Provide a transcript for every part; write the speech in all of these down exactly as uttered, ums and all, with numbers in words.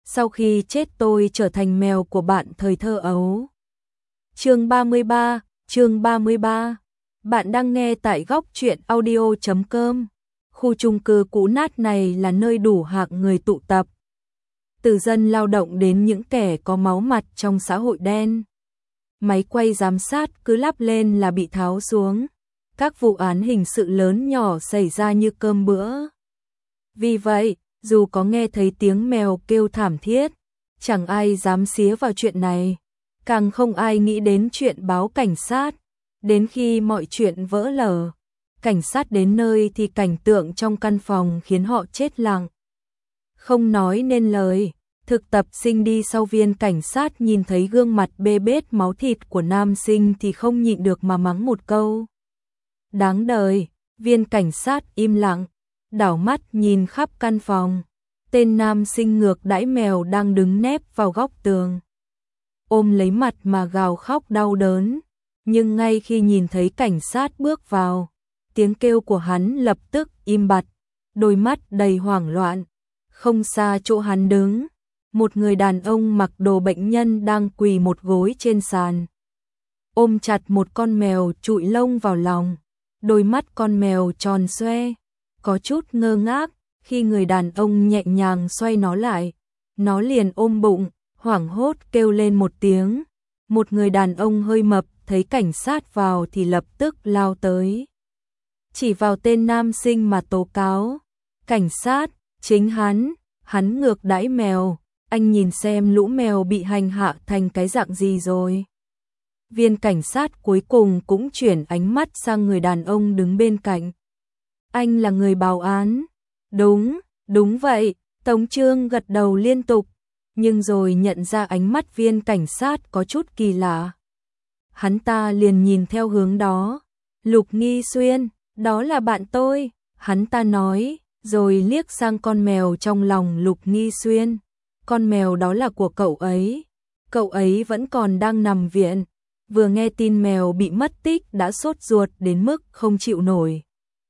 sau khi chết tôi trở thành mèo của bạn thời thơ ấu. Chương ba mươi ba, chương ba mươi ba. Bạn đang nghe tại góc truyện audio chấm com. Khu chung cư cũ nát này là nơi đủ hạng người tụ tập. Từ dân lao động đến những kẻ có máu mặt trong xã hội đen. Máy quay giám sát cứ lắp lên là bị tháo xuống. Các vụ án hình sự lớn nhỏ xảy ra như cơm bữa. Vì vậy, dù có nghe thấy tiếng mèo kêu thảm thiết, chẳng ai dám xía vào chuyện này. Càng không ai nghĩ đến chuyện báo cảnh sát. Đến khi mọi chuyện vỡ lở, cảnh sát đến nơi thì cảnh tượng trong căn phòng khiến họ chết lặng. Không nói nên lời, thực tập sinh đi sau viên cảnh sát nhìn thấy gương mặt bê bết máu thịt của nam sinh thì không nhịn được mà mắng một câu. Đáng đời, viên cảnh sát im lặng, đảo mắt nhìn khắp căn phòng. Tên nam sinh ngược đãi mèo đang đứng nép vào góc tường. Ôm lấy mặt mà gào khóc đau đớn. Nhưng ngay khi nhìn thấy cảnh sát bước vào, tiếng kêu của hắn lập tức im bặt, đôi mắt đầy hoảng loạn. Không xa chỗ hắn đứng, một người đàn ông mặc đồ bệnh nhân đang quỳ một gối trên sàn. Ôm chặt một con mèo trụi lông vào lòng, đôi mắt con mèo tròn xoe, có chút ngơ ngác. Khi người đàn ông nhẹ nhàng xoay nó lại, nó liền ôm bụng, hoảng hốt kêu lên một tiếng. Một người đàn ông hơi mập thấy cảnh sát vào thì lập tức lao tới, chỉ vào tên nam sinh mà tố cáo. Cảnh sát, chính hắn, hắn ngược đãi mèo, anh nhìn xem lũ mèo bị hành hạ thành cái dạng gì rồi. Viên cảnh sát cuối cùng cũng chuyển ánh mắt sang người đàn ông đứng bên cạnh. Anh là người báo án. Đúng, đúng vậy, Tống Trương gật đầu liên tục, nhưng rồi nhận ra ánh mắt viên cảnh sát có chút kỳ lạ. Hắn ta liền nhìn theo hướng đó. Lục Nghi Xuyên, đó là bạn tôi, hắn ta nói, rồi liếc sang con mèo trong lòng Lục Nghi Xuyên. Con mèo đó là của cậu ấy. Cậu ấy vẫn còn đang nằm viện, vừa nghe tin mèo bị mất tích đã sốt ruột đến mức không chịu nổi.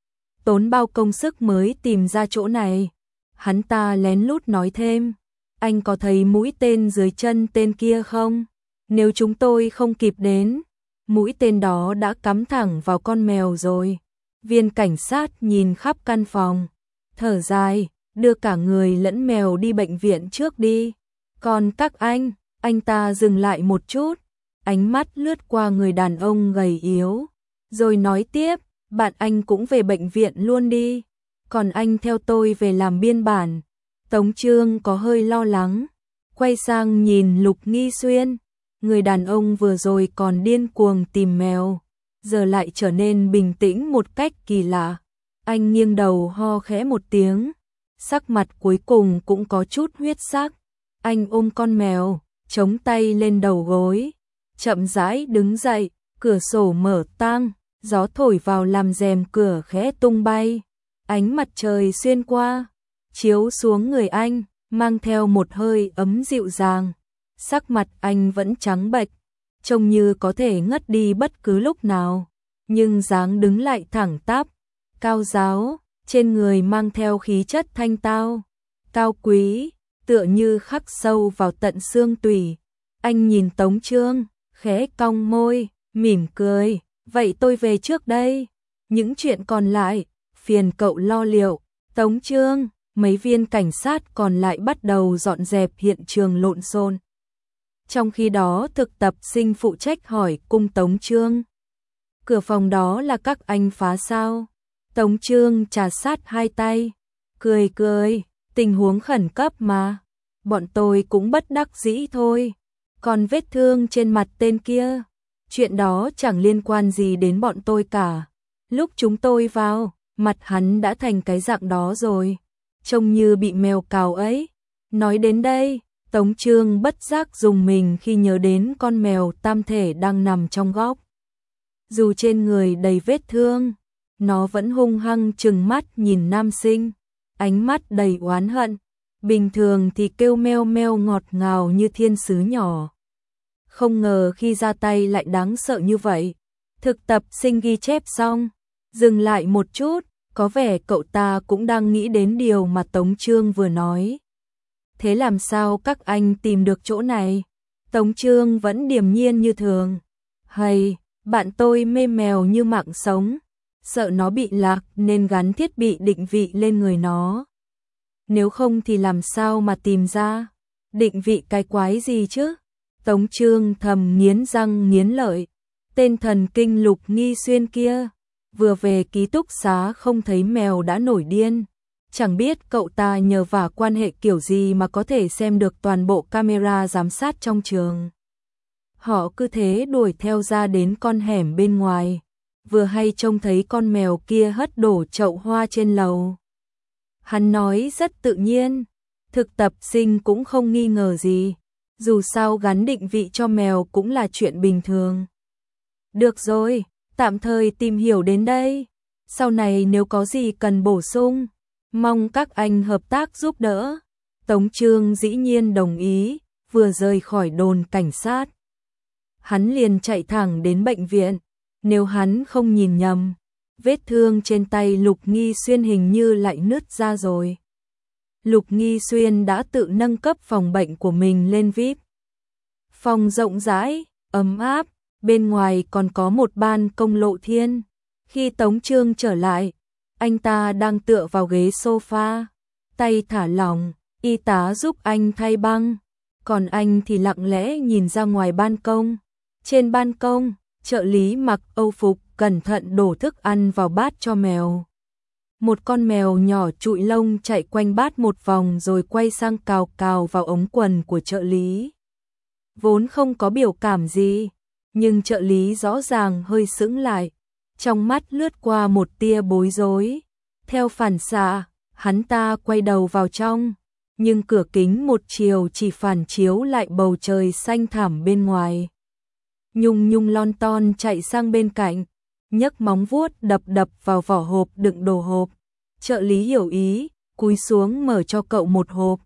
Tốn bao công sức mới tìm ra chỗ này. Hắn ta lén lút nói thêm, anh có thấy mũi tên dưới chân tên kia không? Nếu chúng tôi không kịp đến, mũi tên đó đã cắm thẳng vào con mèo rồi. Viên cảnh sát nhìn khắp căn phòng, thở dài, đưa cả người lẫn mèo đi bệnh viện trước đi. Còn các anh, anh ta dừng lại một chút, ánh mắt lướt qua người đàn ông gầy yếu, rồi nói tiếp, bạn anh cũng về bệnh viện luôn đi, còn anh theo tôi về làm biên bản. Tống Trương có hơi lo lắng, quay sang nhìn Lục Nghi Xuyên. Người đàn ông vừa rồi còn điên cuồng tìm mèo, giờ lại trở nên bình tĩnh một cách kỳ lạ. Anh nghiêng đầu ho khẽ một tiếng, sắc mặt cuối cùng cũng có chút huyết sắc. Anh ôm con mèo, chống tay lên đầu gối, chậm rãi đứng dậy, cửa sổ mở toang, gió thổi vào làm rèm cửa khẽ tung bay. Ánh mặt trời xuyên qua, chiếu xuống người anh, mang theo một hơi ấm dịu dàng. Sắc mặt anh vẫn trắng bệch, trông như có thể ngất đi bất cứ lúc nào, nhưng dáng đứng lại thẳng tắp, cao ráo, trên người mang theo khí chất thanh tao, cao quý, tựa như khắc sâu vào tận xương tủy. Anh nhìn Tống Trương, khẽ cong môi, mỉm cười, vậy tôi về trước đây, những chuyện còn lại, phiền cậu lo liệu. Tống Trương, mấy viên cảnh sát còn lại bắt đầu dọn dẹp hiện trường lộn xộn. Trong khi đó thực tập sinh phụ trách hỏi cung Tống Trương, cửa phòng đó là các anh phá sao? Tống Trương trà sát hai tay, cười cười, tình huống khẩn cấp mà, bọn tôi cũng bất đắc dĩ thôi. Còn vết thương trên mặt tên kia, chuyện đó chẳng liên quan gì đến bọn tôi cả. Lúc chúng tôi vào, mặt hắn đã thành cái dạng đó rồi, trông như bị mèo cào ấy. Nói đến đây, Tống Trương bất giác rùng mình khi nhớ đến con mèo tam thể đang nằm trong góc. Dù trên người đầy vết thương, nó vẫn hung hăng trừng mắt nhìn nam sinh, ánh mắt đầy oán hận. Bình thường thì kêu meo meo ngọt ngào như thiên sứ nhỏ. Không ngờ khi ra tay lại đáng sợ như vậy. Thực tập sinh ghi chép xong, dừng lại một chút, có vẻ cậu ta cũng đang nghĩ đến điều mà Tống Trương vừa nói. Thế làm sao các anh tìm được chỗ này? Tống Chương vẫn điềm nhiên như thường. Hay, bạn tôi mê mèo như mạng sống, sợ nó bị lạc nên gắn thiết bị định vị lên người nó. Nếu không thì làm sao mà tìm ra? Định vị cái quái gì chứ? Tống Chương thầm nghiến răng nghiến lợi. Tên thần kinh Lục Nghi Xuyên kia, vừa về ký túc xá không thấy mèo đã nổi điên. Chẳng biết cậu ta nhờ vả quan hệ kiểu gì mà có thể xem được toàn bộ camera giám sát trong trường. Họ cứ thế đuổi theo ra đến con hẻm bên ngoài, vừa hay trông thấy con mèo kia hất đổ chậu hoa trên lầu. Hắn nói rất tự nhiên, thực tập sinh cũng không nghi ngờ gì, dù sao gắn định vị cho mèo cũng là chuyện bình thường. Được rồi, tạm thời tìm hiểu đến đây, sau này nếu có gì cần bổ sung, mong các anh hợp tác giúp đỡ. Tống Chương dĩ nhiên đồng ý, vừa rời khỏi đồn cảnh sát. Hắn liền chạy thẳng đến bệnh viện, nếu hắn không nhìn nhầm, vết thương trên tay Lục Nghi Xuyên hình như lại nứt ra rồi. Lục Nghi Xuyên đã tự nâng cấp phòng bệnh của mình lên vi ai pi. Phòng rộng rãi, ấm áp, bên ngoài còn có một ban công lộ thiên. Khi Tống Chương trở lại, anh ta đang tựa vào ghế sofa, tay thả lỏng, y tá giúp anh thay băng, còn anh thì lặng lẽ nhìn ra ngoài ban công. Trên ban công, trợ lý mặc âu phục cẩn thận đổ thức ăn vào bát cho mèo. Một con mèo nhỏ trụi lông chạy quanh bát một vòng rồi quay sang cào cào vào ống quần của trợ lý. Vốn không có biểu cảm gì, nhưng trợ lý rõ ràng hơi sững lại, trong mắt lướt qua một tia bối rối. Theo phản xạ, hắn ta quay đầu vào trong, nhưng cửa kính một chiều chỉ phản chiếu lại bầu trời xanh thẳm bên ngoài. Nhung Nhung lon ton chạy sang bên cạnh, nhấc móng vuốt đập đập vào vỏ hộp đựng đồ hộp. Trợ lý hiểu ý, cúi xuống mở cho cậu một hộp.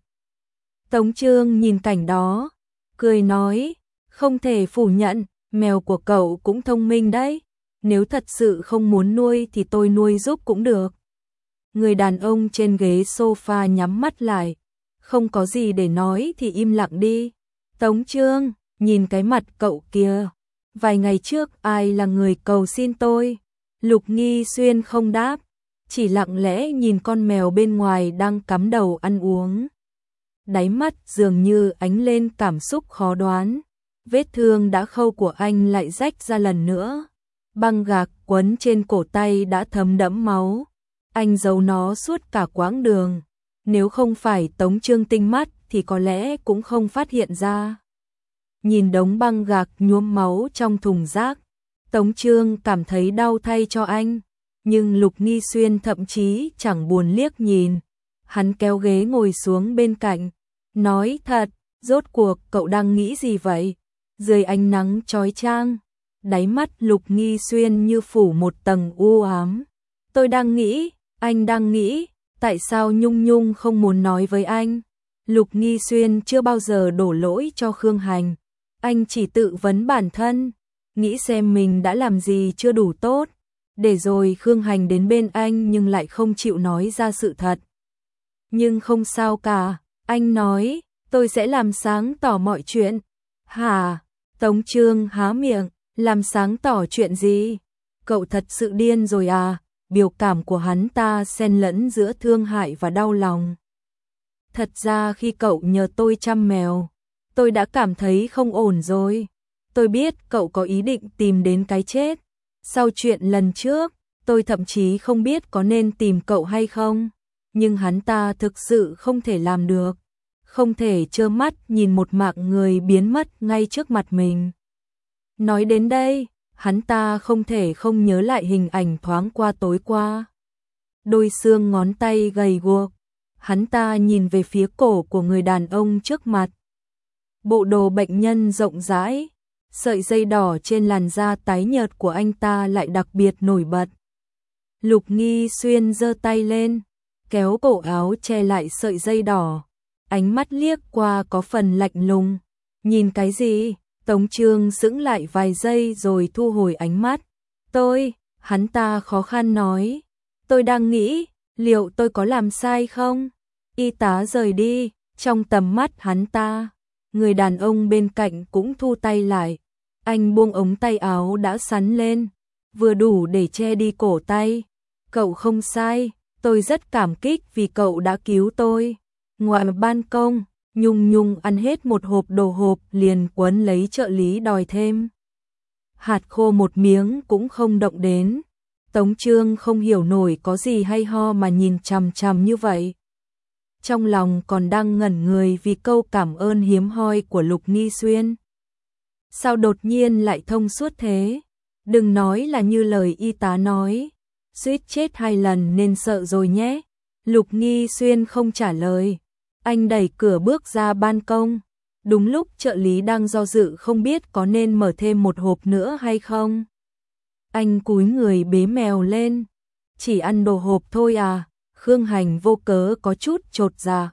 Tống Chương nhìn cảnh đó, cười nói, không thể phủ nhận, mèo của cậu cũng thông minh đấy. Nếu thật sự không muốn nuôi thì tôi nuôi giúp cũng được. Người đàn ông trên ghế sofa nhắm mắt lại, không có gì để nói thì im lặng đi. Tống Chương, nhìn cái mặt cậu kia, vài ngày trước ai là người cầu xin tôi? Lục Nghi Xuyên không đáp, chỉ lặng lẽ nhìn con mèo bên ngoài đang cắm đầu ăn uống. Đáy mắt dường như ánh lên cảm xúc khó đoán. Vết thương đã khâu của anh lại rách ra lần nữa. Băng gạc quấn trên cổ tay đã thấm đẫm máu. Anh giấu nó suốt cả quãng đường. Nếu không phải Tống Chương tinh mắt thì có lẽ cũng không phát hiện ra. Nhìn đống băng gạc nhuốm máu trong thùng rác, Tống Chương cảm thấy đau thay cho anh. Nhưng Lục Nghi Xuyên thậm chí chẳng buồn liếc nhìn. Hắn kéo ghế ngồi xuống bên cạnh, nói thật, rốt cuộc cậu đang nghĩ gì vậy? Dưới ánh nắng chói chang, đáy mắt Lục Nghi Xuyên như phủ một tầng u ám. Tôi đang nghĩ, anh đang nghĩ, tại sao Nhung Nhung không muốn nói với anh? Lục Nghi Xuyên chưa bao giờ đổ lỗi cho Khương Hành. Anh chỉ tự vấn bản thân, nghĩ xem mình đã làm gì chưa đủ tốt. Để rồi Khương Hành đến bên anh nhưng lại không chịu nói ra sự thật. Nhưng không sao cả, anh nói, tôi sẽ làm sáng tỏ mọi chuyện. Hả? Tống Chương há miệng, làm sáng tỏ chuyện gì? Cậu thật sự điên rồi à? Biểu cảm của hắn ta xen lẫn giữa thương hại và đau lòng. Thật ra khi cậu nhờ tôi chăm mèo, tôi đã cảm thấy không ổn rồi. Tôi biết cậu có ý định tìm đến cái chết. Sau chuyện lần trước, tôi thậm chí không biết có nên tìm cậu hay không. Nhưng hắn ta thực sự không thể làm được. Không thể trơ mắt nhìn một mạng người biến mất ngay trước mặt mình. Nói đến đây, hắn ta không thể không nhớ lại hình ảnh thoáng qua tối qua. Đôi xương ngón tay gầy guộc. Hắn ta nhìn về phía cổ của người đàn ông trước mặt. Bộ đồ bệnh nhân rộng rãi, sợi dây đỏ trên làn da tái nhợt của anh ta lại đặc biệt nổi bật. Lục Nghi Xuyên giơ tay lên, kéo cổ áo che lại sợi dây đỏ. Ánh mắt liếc qua có phần lạnh lùng. Nhìn cái gì? Tống Chương sững lại vài giây rồi thu hồi ánh mắt. Tôi, hắn ta khó khăn nói. Tôi đang nghĩ, liệu tôi có làm sai không? Y tá rời đi, Trong tầm mắt hắn ta, người đàn ông bên cạnh cũng thu tay lại. Anh buông ống tay áo đã sắn lên, vừa đủ để che đi cổ tay. Cậu không sai, tôi rất cảm kích vì cậu đã cứu tôi. Ngoài ban công, Nhung Nhung ăn hết một hộp đồ hộp liền quấn lấy trợ lý đòi thêm. Hạt khô một miếng cũng không động đến. Tống Trương không hiểu nổi có gì hay ho mà nhìn chằm chằm như vậy. Trong lòng còn đang ngẩn người vì câu cảm ơn hiếm hoi của Lục Nghi Xuyên. Sao đột nhiên lại thông suốt thế? Đừng nói là như lời y tá nói, suýt chết hai lần nên sợ rồi nhé. Lục Nghi Xuyên không trả lời. Anh đẩy cửa bước ra ban công. Đúng lúc trợ lý đang do dự không biết có nên mở thêm một hộp nữa hay không. Anh cúi người bế mèo lên. Chỉ ăn đồ hộp thôi à? Khương Hành vô cớ có chút chột dạ.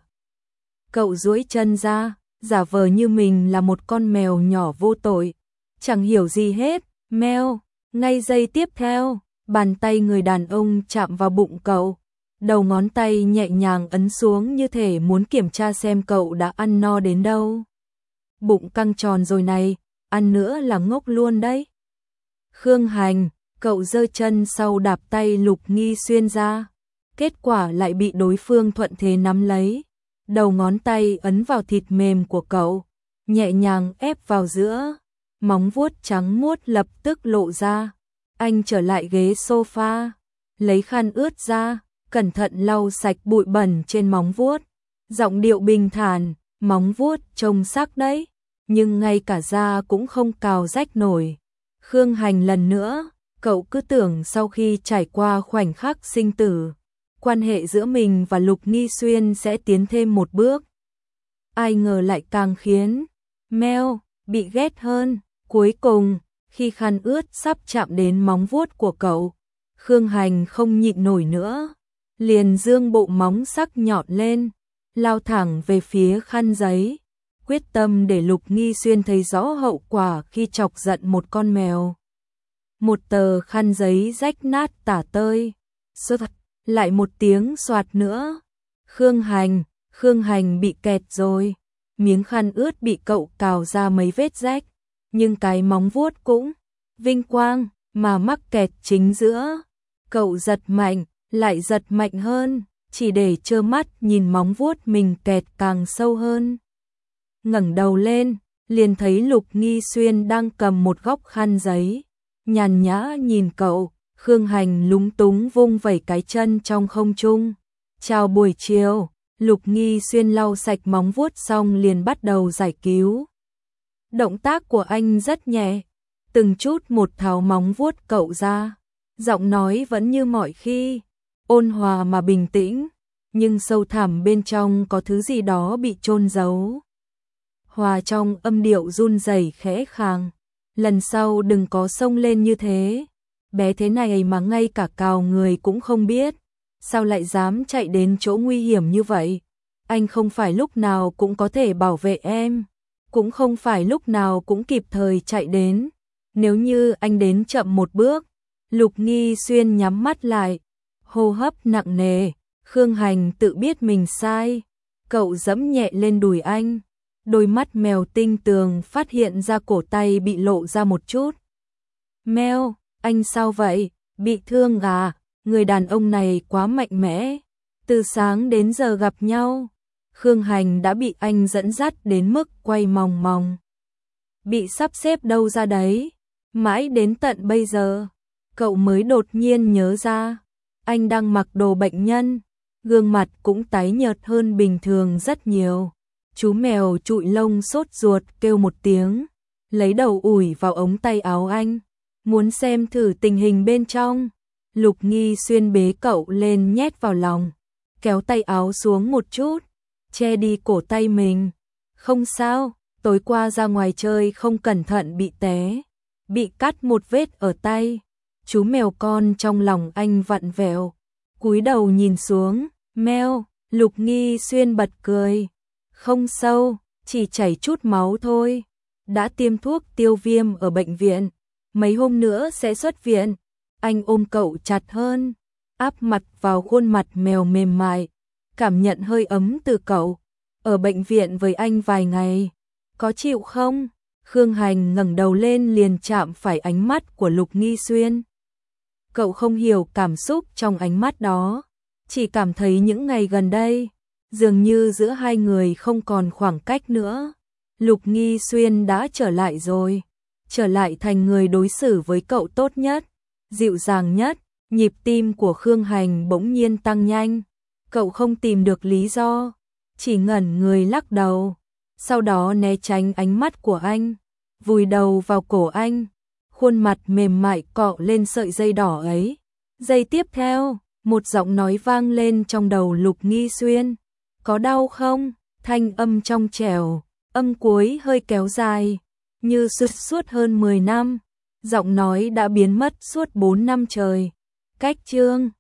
Cậu duỗi chân ra, giả vờ như mình là một con mèo nhỏ vô tội. Chẳng hiểu gì hết, meo. Ngay giây tiếp theo, bàn tay người đàn ông chạm vào bụng cậu. Đầu ngón tay nhẹ nhàng ấn xuống như thể muốn kiểm tra xem cậu đã ăn no đến đâu. Bụng căng tròn rồi này, ăn nữa là ngốc luôn đấy. Khương Hành, cậu giơ chân sau đạp tay Lục Nghi Xuyên ra. Kết quả lại bị đối phương thuận thế nắm lấy. Đầu ngón tay ấn vào thịt mềm của cậu, nhẹ nhàng ép vào giữa. Móng vuốt trắng muốt lập tức lộ ra. Anh trở lại ghế sofa, lấy khăn ướt ra, cẩn thận lau sạch bụi bẩn trên móng vuốt. Giọng điệu bình thản, móng vuốt trông sắc đấy, nhưng ngay cả da cũng không cào rách nổi. Khương Hành lần nữa, cậu cứ tưởng sau khi trải qua khoảnh khắc sinh tử, quan hệ giữa mình và Lục Nghi Xuyên sẽ tiến thêm một bước. Ai ngờ lại càng khiến Mel bị ghét hơn. Cuối cùng, khi khăn ướt sắp chạm đến móng vuốt của cậu, Khương Hành không nhịn nổi nữa, liền dương bộ móng sắc nhọn lên, lao thẳng về phía khăn giấy, quyết tâm để Lục Nghi Xuyên thấy rõ hậu quả khi chọc giận một con mèo. Một tờ khăn giấy rách nát tả tơi, sốt lại một tiếng xoạt nữa. Khương Hành, Khương Hành bị kẹt rồi, miếng khăn ướt bị cậu cào ra mấy vết rách. Nhưng cái móng vuốt cũng vinh quang mà mắc kẹt chính giữa. Cậu giật mạnh, lại giật mạnh hơn, chỉ để trơ mắt nhìn móng vuốt mình kẹt càng sâu hơn. Ngẩng đầu lên, liền thấy Lục Nghi Xuyên đang cầm một góc khăn giấy, nhàn nhã nhìn cậu. Khương Hành lúng túng vung vẩy cái chân trong không trung. Chào buổi chiều. Lục Nghi Xuyên lau sạch móng vuốt xong liền bắt đầu giải cứu. Động tác của anh rất nhẹ, từng chút một tháo móng vuốt cậu ra. Giọng nói vẫn như mọi khi, ôn hòa mà bình tĩnh, nhưng sâu thẳm bên trong có thứ gì đó bị chôn giấu. Hòa trong âm điệu run rẩy khẽ khàng, lần sau đừng có xông lên như thế. Bé thế này mà ngay cả cào người cũng không biết, sao lại dám chạy đến chỗ nguy hiểm như vậy? Anh không phải lúc nào cũng có thể bảo vệ em, cũng không phải lúc nào cũng kịp thời chạy đến. Nếu như anh đến chậm một bước. Lục Nghi Xuyên nhắm mắt lại, hô hấp nặng nề. Khương Hành tự biết mình sai, cậu giẫm nhẹ lên đùi anh. Đôi mắt mèo tinh tường phát hiện ra cổ tay bị lộ ra một chút. Mèo, anh sao vậy? Bị thương à? Người đàn ông này quá mạnh mẽ. Từ sáng đến giờ gặp nhau, Khương Hành đã bị anh dẫn dắt đến mức quay mòng mòng. Bị sắp xếp đâu ra đấy? Mãi đến tận bây giờ, cậu mới đột nhiên nhớ ra. Anh đang mặc đồ bệnh nhân, gương mặt cũng tái nhợt hơn bình thường rất nhiều. Chú mèo trụi lông sốt ruột kêu một tiếng, lấy đầu ủi vào ống tay áo anh, muốn xem thử tình hình bên trong. Lục Nghi Xuyên bế cậu lên nhét vào lòng, kéo tay áo xuống một chút, che đi cổ tay mình. Không sao, tối qua ra ngoài chơi không cẩn thận bị té, bị cắt một vết ở tay. Chú mèo con trong lòng anh vặn vẹo, cúi đầu nhìn xuống. Mèo. Lục Nghi Xuyên bật cười. Không sâu, chỉ chảy chút máu thôi. Đã tiêm thuốc tiêu viêm ở bệnh viện, mấy hôm nữa sẽ xuất viện. Anh ôm cậu chặt hơn, áp mặt vào khuôn mặt mèo mềm mại, cảm nhận hơi ấm từ cậu. ở bệnh viện với anh vài ngày, có chịu không? Khương Hành ngẩng đầu lên liền chạm phải ánh mắt của Lục Nghi Xuyên. Cậu không hiểu cảm xúc trong ánh mắt đó, chỉ cảm thấy những ngày gần đây, dường như giữa hai người không còn khoảng cách nữa. Lục Nghi Xuyên đã trở lại rồi, trở lại thành người đối xử với cậu tốt nhất, dịu dàng nhất. Nhịp tim của Khương Hành bỗng nhiên tăng nhanh, cậu không tìm được lý do, chỉ ngẩn người lắc đầu, sau đó né tránh ánh mắt của anh, vùi đầu vào cổ anh, khuôn mặt mềm mại cọ lên sợi dây đỏ ấy. Giây tiếp theo, một giọng nói vang lên trong đầu Lục Nghi Xuyên. Có đau không? Thanh âm trong trẻo, âm cuối hơi kéo dài, như suốt suốt hơn mười năm. Giọng nói đã biến mất suốt bốn năm trời. Cách chương